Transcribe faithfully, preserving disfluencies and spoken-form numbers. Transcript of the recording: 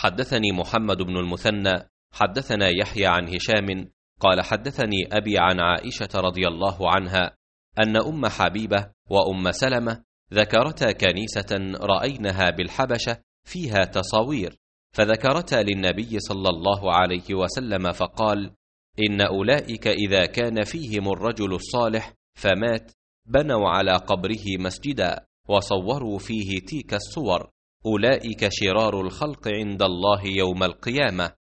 حدثني محمد بن المثنى حدثنا يحيى عن هشام قال حدثني أبي عن عائشة رضي الله عنها أن أم حبيبة وأم سلمة ذكرتا كنيسة رأينها بالحبشة فيها تصاوير، فذكرتا للنبي صلى الله عليه وسلم فقال: إن أولئك إذا كان فيهم الرجل الصالح فمات بنوا على قبره مسجدا وصوروا فيه تلك الصور، أولئك شرار الخلق عند الله يوم القيامة.